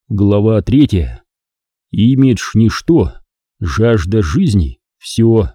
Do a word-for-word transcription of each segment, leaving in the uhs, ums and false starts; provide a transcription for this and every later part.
Глава третья. Имидж — ничто, жажда жизни — все.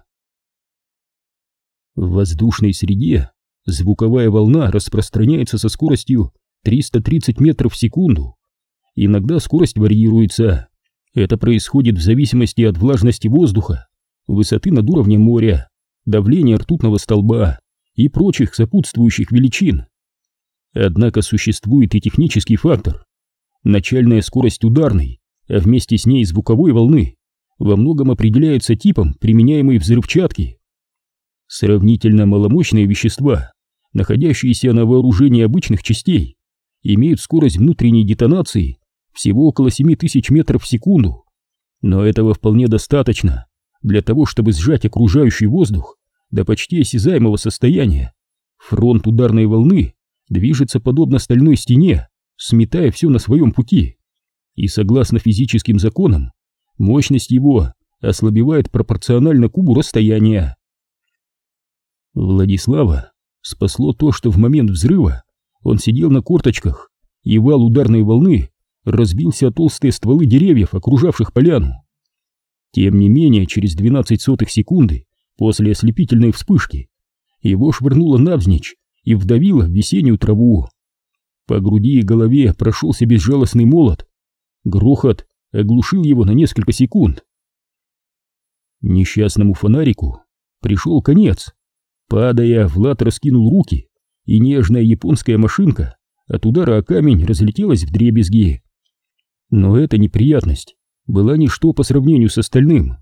В воздушной среде звуковая волна распространяется со скоростью триста тридцать метров в секунду. Иногда скорость варьируется. Это происходит в зависимости от влажности воздуха, высоты над уровнем моря, давления ртутного столба и прочих сопутствующих величин. Однако существует и технический фактор. Начальная скорость ударной, а вместе с ней звуковой волны, во многом определяется типом применяемой взрывчатки. Сравнительно маломощные вещества, находящиеся на вооружении обычных частей, имеют скорость внутренней детонации всего около семь тысяч метров в секунду, но этого вполне достаточно для того, чтобы сжать окружающий воздух до почти осязаемого состояния. Фронт ударной волны движется подобно стальной стене, сметая все на своем пути, и согласно физическим законам, мощность его ослабевает пропорционально кубу расстояния. Владислава спасло то, что в момент взрыва он сидел на корточках, и вал ударной волны разбился о толстые стволы деревьев, окружавших поляну. Тем не менее, через двенадцать сотых секунды после ослепительной вспышки его швырнуло навзничь и вдавило в весеннюю траву. По груди и голове прошелся безжалостный молот. Грохот оглушил его на несколько секунд. Несчастному фонарику пришел конец. Падая, Влад раскинул руки, и нежная японская машинка от удара о камень разлетелась вдребезги. Но эта неприятность была ничто по сравнению с остальным.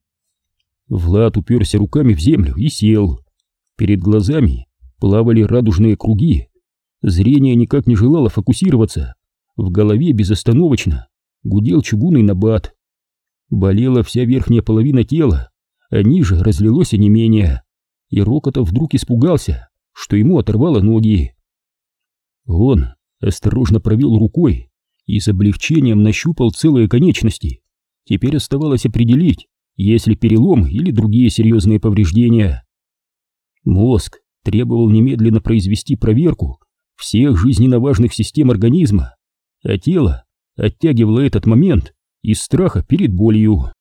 Влад уперся руками в землю и сел. Перед глазами плавали радужные круги. Зрение никак не желало фокусироваться. В голове безостановочно гудел чугунный набат. Болела вся верхняя половина тела, а ниже разлилось онемение. И Рокотов вдруг испугался, что ему оторвало ноги. Он осторожно провел рукой и с облегчением нащупал целые конечности. Теперь оставалось определить, есть ли перелом или другие серьезные повреждения. Мозг требовал немедленно произвести проверку всех жизненно важных систем организма, а тело оттягивало этот момент из страха перед болью.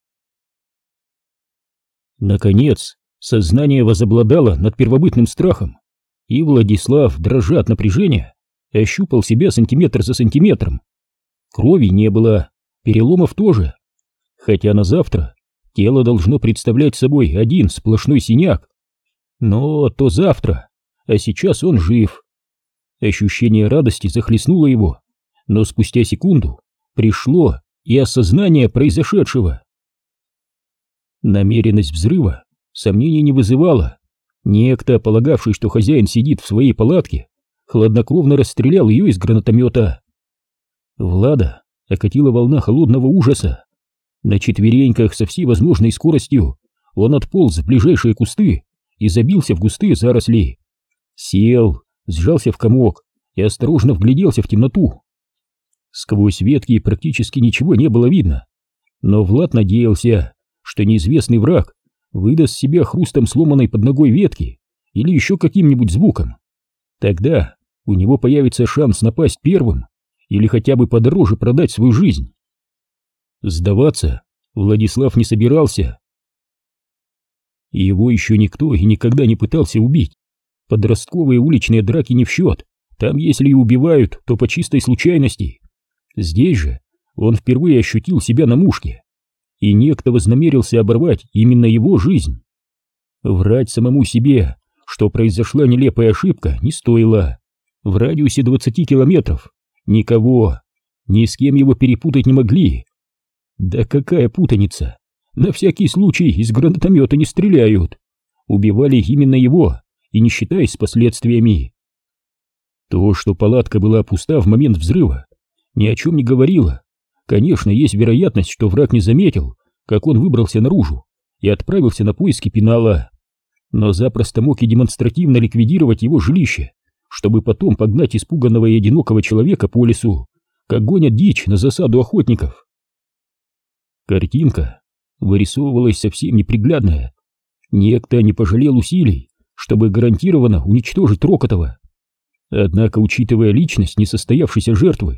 Наконец, сознание возобладало над первобытным страхом, и Владислав, дрожа от напряжения, ощупал себя сантиметр за сантиметром. Крови не было, переломов тоже, хотя на завтра тело должно представлять собой один сплошной синяк. Но то завтра, а сейчас он жив. Ощущение радости захлестнуло его, но спустя секунду пришло и осознание произошедшего. Намеренность взрыва сомнений не вызывала. Некто, полагавший, что хозяин сидит в своей палатке, хладнокровно расстрелял ее из гранатомета. Влада окатила волна холодного ужаса. На четвереньках со всей возможной скоростью он отполз в ближайшие кусты и забился в густые заросли. Сел, сжался в комок и осторожно вгляделся в темноту. Сквозь ветки практически ничего не было видно, но Влад надеялся, что неизвестный враг выдаст себя хрустом сломанной под ногой ветки или еще каким-нибудь звуком. Тогда у него появится шанс напасть первым или хотя бы подороже продать свою жизнь. Сдаваться Владислав не собирался. Его еще никто и никогда не пытался убить. Подростковые уличные драки не в счет. Там, если и убивают, то по чистой случайности. Здесь же он впервые ощутил себя на мушке, и некто вознамерился оборвать именно его жизнь. Врать самому себе, что произошла нелепая ошибка, не стоило. В радиусе двадцати километров никого, ни с кем его перепутать не могли. Да какая путаница! На всякий случай из гранатомета не стреляют. Убивали именно его, и не считаясь с последствиями. То, что палатка была пуста в момент взрыва, ни о чем не говорило. Конечно, есть вероятность, что враг не заметил, как он выбрался наружу и отправился на поиски пенала, но запросто мог и демонстративно ликвидировать его жилище, чтобы потом погнать испуганного и одинокого человека по лесу, как гонят дичь на засаду охотников. Картинка вырисовывалась совсем неприглядная. Некто не пожалел усилий, чтобы гарантированно уничтожить Рокотова. Однако, учитывая личность несостоявшейся жертвы,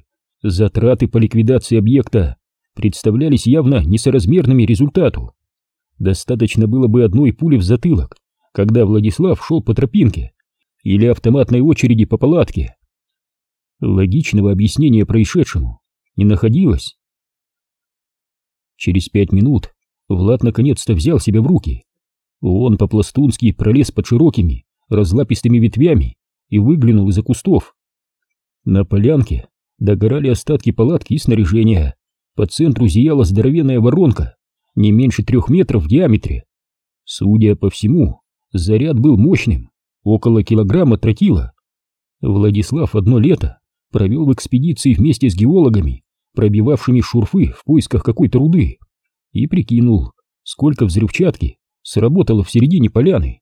Затраты по ликвидации объекта представлялись явно несоразмерными результату. Достаточно было бы одной пули в затылок, когда Владислав шел по тропинке, или автоматной очереди по палатке. Логичного объяснения происшедшему не находилось. Через пять минут Влад наконец-то взял себя в руки. Он по-пластунски пролез под широкими, разлапистыми ветвями и выглянул из-за кустов. На полянке догорали остатки палатки и снаряжения. По центру зияла здоровенная воронка, не меньше трех метров в диаметре. Судя по всему, заряд был мощным, около килограмма тротила. Владислав одно лето провел в экспедиции вместе с геологами, пробивавшими шурфы в поисках какой-то руды, и прикинул, сколько взрывчатки сработало в середине поляны.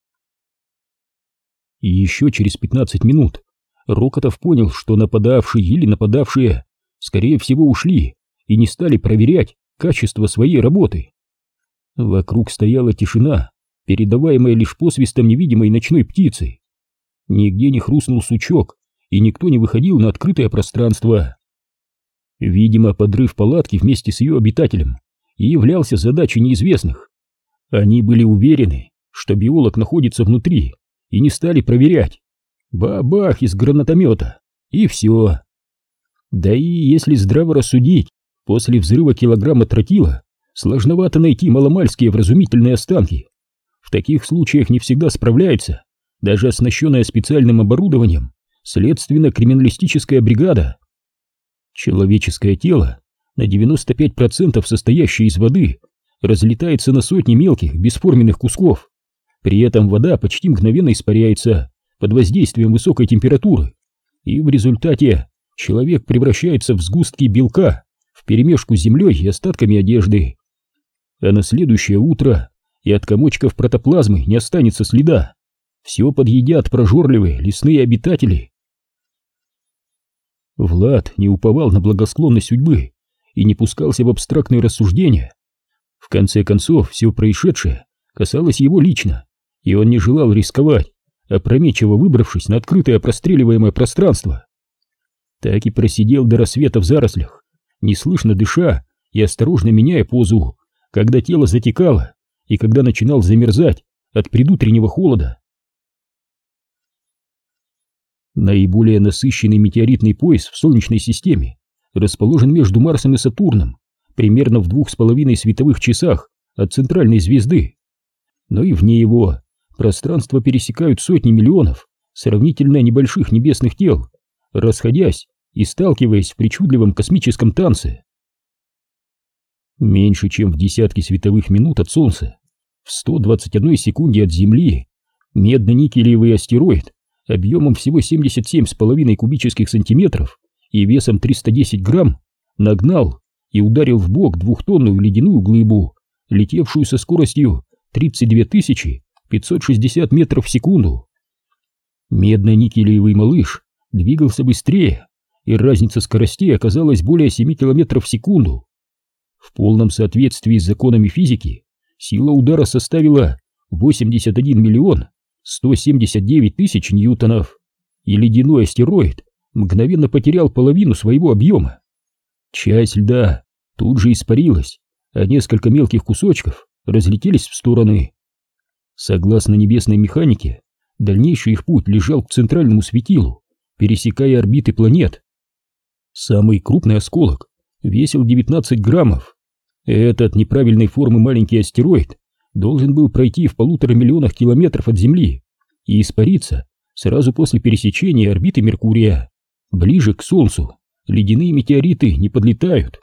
И еще через пятнадцать минут Рокотов понял, что нападавшие или нападавшие, скорее всего, ушли и не стали проверять качество своей работы. Вокруг стояла тишина, передаваемая лишь посвистом невидимой ночной птицы. Нигде не хрустнул сучок, и никто не выходил на открытое пространство. Видимо, подрыв палатки вместе с ее обитателем и являлся задачей неизвестных. Они были уверены, что биолог находится внутри, и не стали проверять. Бабах из гранатомета, и все. Да и если здраво рассудить, после взрыва килограмма тротила сложновато найти маломальские вразумительные останки. В таких случаях не всегда справляется даже оснащенная специальным оборудованием следственно-криминалистическая бригада. Человеческое тело, на девяносто пять процентов состоящее из воды, разлетается на сотни мелких бесформенных кусков. При этом вода почти мгновенно испаряется под воздействием высокой температуры, и в результате человек превращается в сгустки белка вперемешку с землей и остатками одежды. А на следующее утро и от комочков протоплазмы не останется следа. Все подъедят прожорливые лесные обитатели. Влад не уповал на благосклонность судьбы и не пускался в абстрактные рассуждения. В конце концов, все происшедшее касалось его лично, и он не желал рисковать, опрометчиво выбравшись на открытое простреливаемое пространство. Так и просидел до рассвета в зарослях, неслышно дыша и осторожно меняя позу, когда тело затекало и когда начинал замерзать от предутреннего холода. Наиболее насыщенный метеоритный пояс в Солнечной системе расположен между Марсом и Сатурном, примерно в двух с половиной световых часах от центральной звезды. Но и вне его пространство пересекают сотни миллионов сравнительно небольших небесных тел, расходясь и сталкиваясь в причудливом космическом танце. Меньше чем в десятки световых минут от Солнца, в ста двадцати одной секунде от Земли, медно-никелевый астероид объемом всего семьдесят семь с половиной кубических сантиметров и весом триста десять грамм нагнал и ударил в бок двухтонную ледяную глыбу, летевшую со скоростью тридцать две тысячи пятьсот шестьдесят метров в секунду. Медно-никелевый малыш двигался быстрее, и разница скоростей оказалась более семи километров в секунду. В полном соответствии с законами физики сила удара составила восемьдесят один миллион сто семьдесят девять тысяч ньютонов, и ледяной астероид мгновенно потерял половину своего объема. Часть льда тут же испарилась, а несколько мелких кусочков разлетелись в стороны. Согласно небесной механике, дальнейший их путь лежал к центральному светилу, пересекая орбиты планет. Самый крупный осколок весил девятнадцать граммов. Этот неправильной формы маленький астероид должен был пройти в полутора миллионах километров от Земли и испариться сразу после пересечения орбиты Меркурия. Ближе к Солнцу ледяные метеориты не подлетают.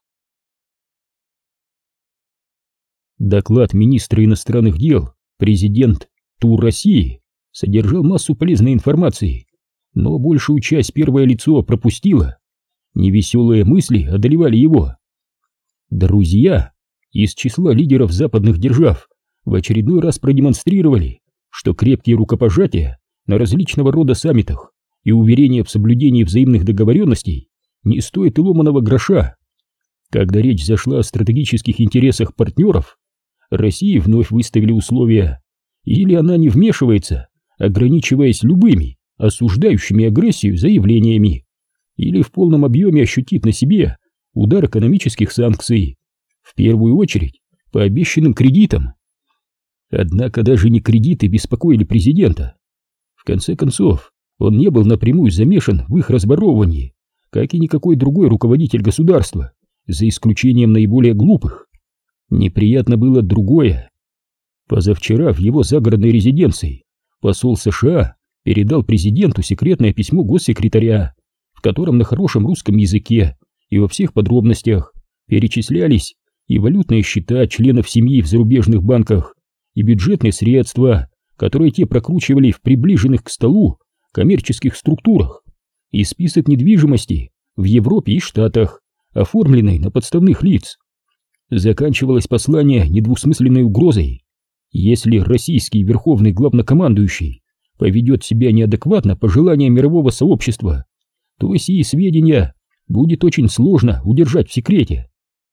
Доклад министра иностранных дел, президент ТУР России, содержал массу полезной информации, но большую часть первое лицо пропустило. Невеселые мысли одолевали его. Друзья из числа лидеров западных держав в очередной раз продемонстрировали, что крепкие рукопожатия на различного рода саммитах и уверения в соблюдении взаимных договоренностей не стоят и ломаного гроша. Когда речь зашла о стратегических интересах партнеров, России вновь выставили условия: или она не вмешивается, ограничиваясь любыми осуждающими агрессию заявлениями, или в полном объеме ощутит на себе удар экономических санкций, в первую очередь по обещанным кредитам. Однако даже не кредиты беспокоили президента. В конце концов, он не был напрямую замешан в их разборовывании, как и никакой другой руководитель государства, за исключением наиболее глупых. Неприятно было другое. Позавчера в его загородной резиденции посол США передал президенту секретное письмо госсекретаря, в котором на хорошем русском языке и во всех подробностях перечислялись и валютные счета членов семьи в зарубежных банках, и бюджетные средства, которые те прокручивали в приближенных к столу коммерческих структурах, и список недвижимости в Европе и Штатах, оформленный на подставных лиц. Заканчивалось послание недвусмысленной угрозой: если российский верховный главнокомандующий поведет себя неадекватно по желаниям мирового сообщества, то сии сведения будет очень сложно удержать в секрете.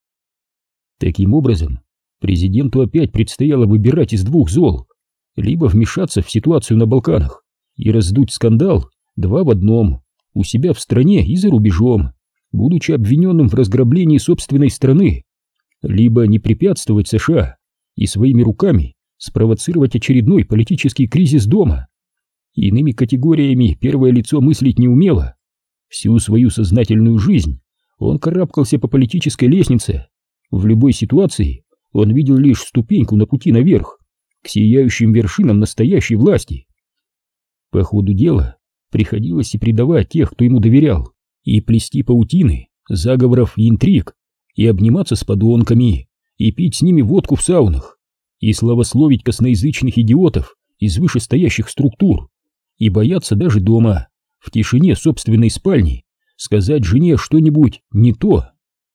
Таким образом, президенту опять предстояло выбирать из двух зол: либо вмешаться в ситуацию на Балканах и раздуть скандал два в одном, у себя в стране и за рубежом, будучи обвиненным в разграблении собственной страны, либо не препятствовать США и своими руками спровоцировать очередной политический кризис дома. Иными категориями первое лицо мыслить не умело. Всю свою сознательную жизнь он карабкался по политической лестнице. В любой ситуации он видел лишь ступеньку на пути наверх, к сияющим вершинам настоящей власти. По ходу дела приходилось и предавать тех, кто ему доверял, и плести паутины заговоров и интриг, и обниматься с подонками, и пить с ними водку в саунах, и славословить косноязычных идиотов из вышестоящих структур, и бояться даже дома, в тишине собственной спальни, сказать жене что-нибудь не то.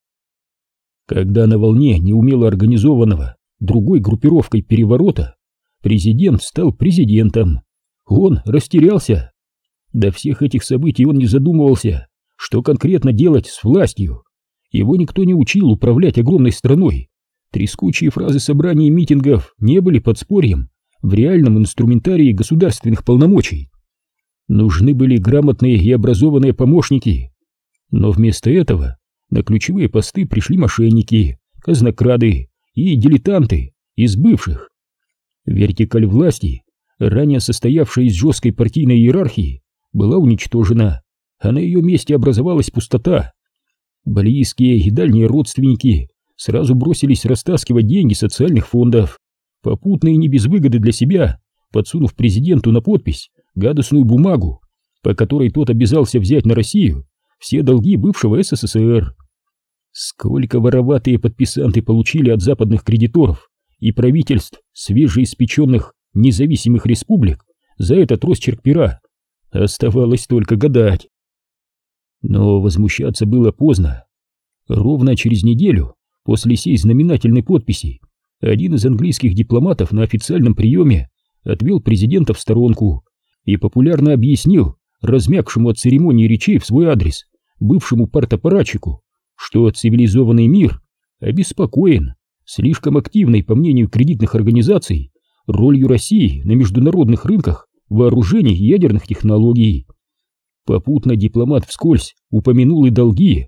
Когда на волне неумело организованного другой группировкой переворота президент стал президентом, он растерялся. До всех этих событий он не задумывался, что конкретно делать с властью. Его никто не учил управлять огромной страной. Трескучие фразы собраний и митингов не были подспорьем в реальном инструментарии государственных полномочий. Нужны были грамотные и образованные помощники. Но вместо этого на ключевые посты пришли мошенники, казнокрады и дилетанты из бывших. Вертикаль власти, ранее состоявшая из жесткой партийной иерархии, была уничтожена, а на ее месте образовалась пустота. Близкие и дальние родственники сразу бросились растаскивать деньги социальных фондов, попутно и не без выгоды для себя, подсунув президенту на подпись гадостную бумагу, по которой тот обязался взять на Россию все долги бывшего СССР. Сколько вороватые подписанты получили от западных кредиторов и правительств свежеиспеченных независимых республик за этот росчерк пера, оставалось только гадать. Но возмущаться было поздно. Ровно через неделю после сей знаменательной подписи один из английских дипломатов на официальном приеме отвел президента в сторонку и популярно объяснил размякшему от церемонии речей в свой адрес бывшему партаппаратчику, что цивилизованный мир обеспокоен слишком активной, по мнению кредитных организаций, ролью России на международных рынках вооружений и ядерных технологий. Попутно дипломат вскользь упомянул и долги.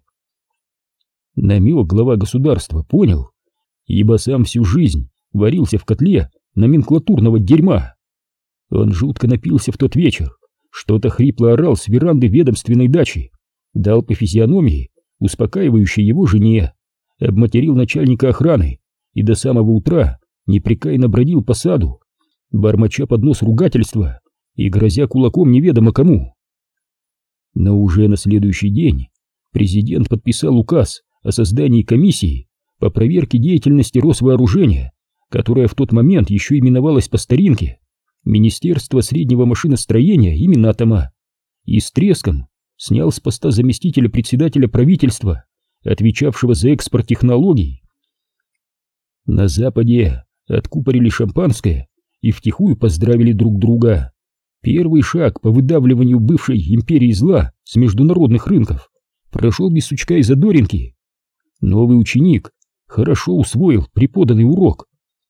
Намек глава государства понял, ибо сам всю жизнь варился в котле номенклатурного дерьма. Он жутко напился в тот вечер, что-то хрипло орал с веранды ведомственной дачи, дал по физиономии успокаивающей его жене, обматерил начальника охраны и до самого утра непрекаянно бродил по саду, бормоча под нос ругательства и грозя кулаком неведомо кому. Но уже на следующий день президент подписал указ о создании комиссии по проверке деятельности Росвооружения, которая в тот момент еще именовалась по старинке Министерство среднего машиностроения и Минатома, и с треском снял с поста заместителя председателя правительства, отвечавшего за экспорт технологий. На Западе откупорили шампанское и втихую поздравили друг друга. Первый шаг по выдавливанию бывшей империи зла с международных рынков прошел без сучка и задоринки. Новый ученик хорошо усвоил преподанный урок.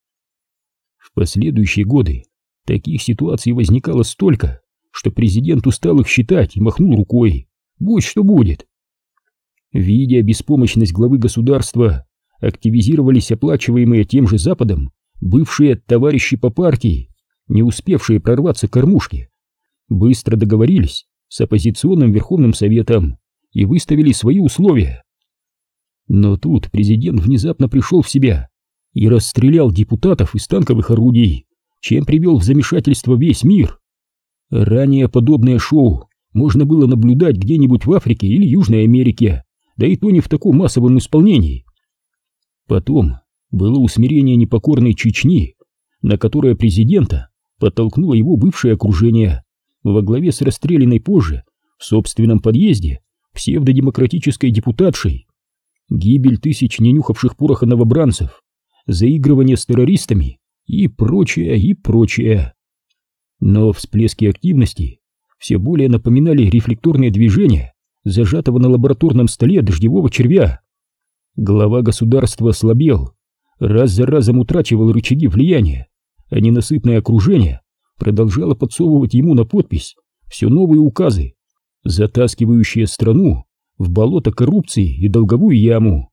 В последующие годы таких ситуаций возникало столько, что президент устал их считать и махнул рукой, будь что будет. Видя беспомощность главы государства, активизировались оплачиваемые тем же Западом бывшие товарищи по партии, не успевшие прорваться к кормушке. Быстро договорились с оппозиционным Верховным Советом и выставили свои условия. Но тут президент внезапно пришел в себя и расстрелял депутатов из танковых орудий, чем привел в замешательство весь мир. Ранее подобное шоу можно было наблюдать где-нибудь в Африке или Южной Америке, да и то не в таком массовом исполнении. Потом было усмирение непокорной Чечни, на которое президента подтолкнуло его бывшее окружение во главе с расстрелянной позже в собственном подъезде псевдодемократической депутатшей, гибель тысяч ненюхавших пороха новобранцев, заигрывание с террористами и прочее, и прочее. Но всплески активности все более напоминали рефлекторные движения зажатого на лабораторном столе дождевого червя. Глава государства ослабел, раз за разом утрачивал рычаги влияния, а ненасытное окружение продолжало подсовывать ему на подпись все новые указы, затаскивающие страну в болото коррупции и долговую яму.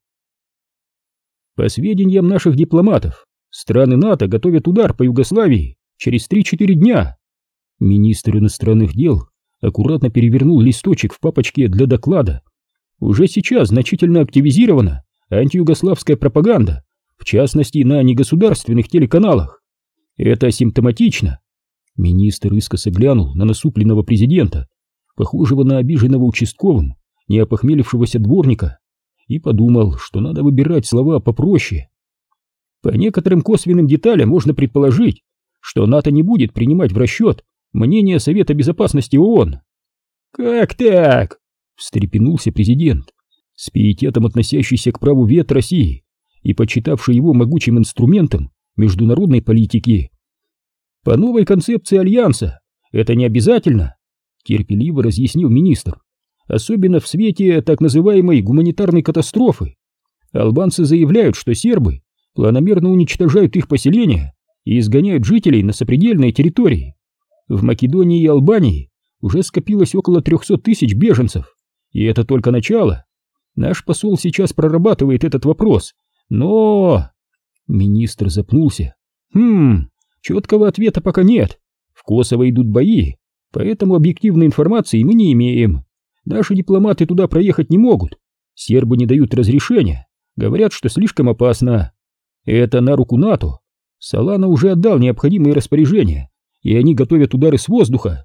По сведениям наших дипломатов, страны НАТО готовят удар по Югославии через три-четыре дня. Министр иностранных дел аккуратно перевернул листочек в папочке для доклада. Уже сейчас значительно активизирована антиюгославская пропаганда, в частности на негосударственных телеканалах. Это симптоматично. Министр искоса глянул на насупленного президента, похожего на обиженного участковым, не опохмелившегося дворника, и подумал, что надо выбирать слова попроще. По некоторым косвенным деталям можно предположить, что НАТО не будет принимать в расчет мнение Совета Безопасности ООН. «Как так?» — встрепенулся президент, с пиететом относящийся к праву вето России и почитавший его могучим инструментом международной политики. «По новой концепции Альянса это не обязательно», — терпеливо разъяснил министр, «особенно в свете так называемой гуманитарной катастрофы. Албанцы заявляют, что сербы планомерно уничтожают их поселения и изгоняют жителей на сопредельные территории. В Македонии и Албании уже скопилось около трехсот тысяч беженцев, и это только начало. Наш посол сейчас прорабатывает этот вопрос, но...» Министр запнулся. «Хм, четкого ответа пока нет. В Косово идут бои, поэтому объективной информации мы не имеем. Наши дипломаты туда проехать не могут. Сербы не дают разрешения, говорят, что слишком опасно. Это на руку НАТО. Солана уже отдал необходимые распоряжения, и они готовят удары с воздуха.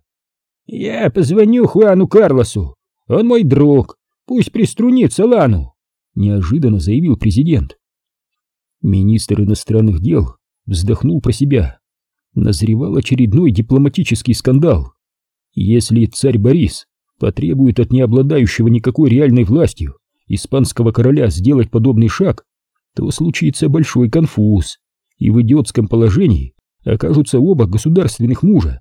Я позвоню Хуану Карлосу, он мой друг, пусть приструнит Солану», — неожиданно заявил президент. Министр иностранных дел вздохнул про себя. Назревал очередной дипломатический скандал. Если царь Борис потребует от необладающего никакой реальной властью испанского короля сделать подобный шаг, то случится большой конфуз, и в идиотском положении окажутся оба государственных мужа.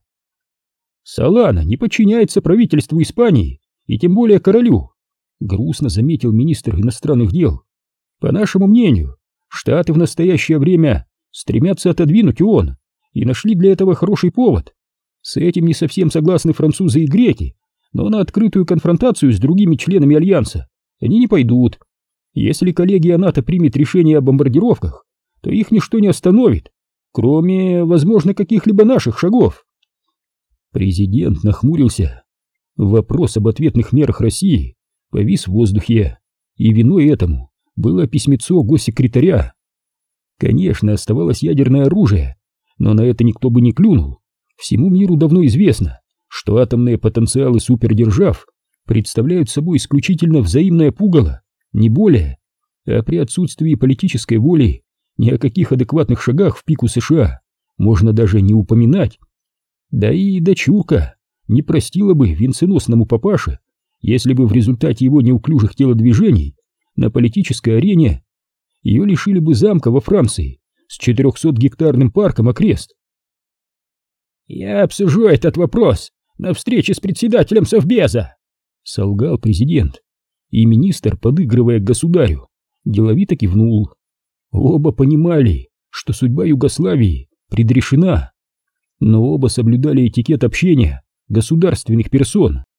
«Солана не подчиняется правительству Испании, и тем более королю», — грустно заметил министр иностранных дел. «По нашему мнению, Штаты в настоящее время стремятся отодвинуть ООН и нашли для этого хороший повод. С этим не совсем согласны французы и греки, но на открытую конфронтацию с другими членами Альянса они не пойдут. Если коллегия НАТО примет решение о бомбардировках, то их ничто не остановит, кроме, возможно, каких-либо наших шагов». Президент нахмурился. Вопрос об ответных мерах России повис в воздухе, и виной этому было письмецо госсекретаря. Конечно, оставалось ядерное оружие, но на это никто бы не клюнул. Всему миру давно известно, что атомные потенциалы супердержав представляют собой исключительно взаимное пугало, не более, а при отсутствии политической воли ни о каких адекватных шагах в пику США можно даже не упоминать. Да и дочурка не простила бы венценосному папаше, если бы в результате его неуклюжих телодвижений на политической арене ее лишили бы замка во Франции с четырехсотгектарным парком окрест. «Я обсужу этот вопрос на встрече с председателем Совбеза», — солгал президент, и министр, подыгрывая государю, деловито кивнул. Оба понимали, что судьба Югославии предрешена, но оба соблюдали этикет общения государственных персон.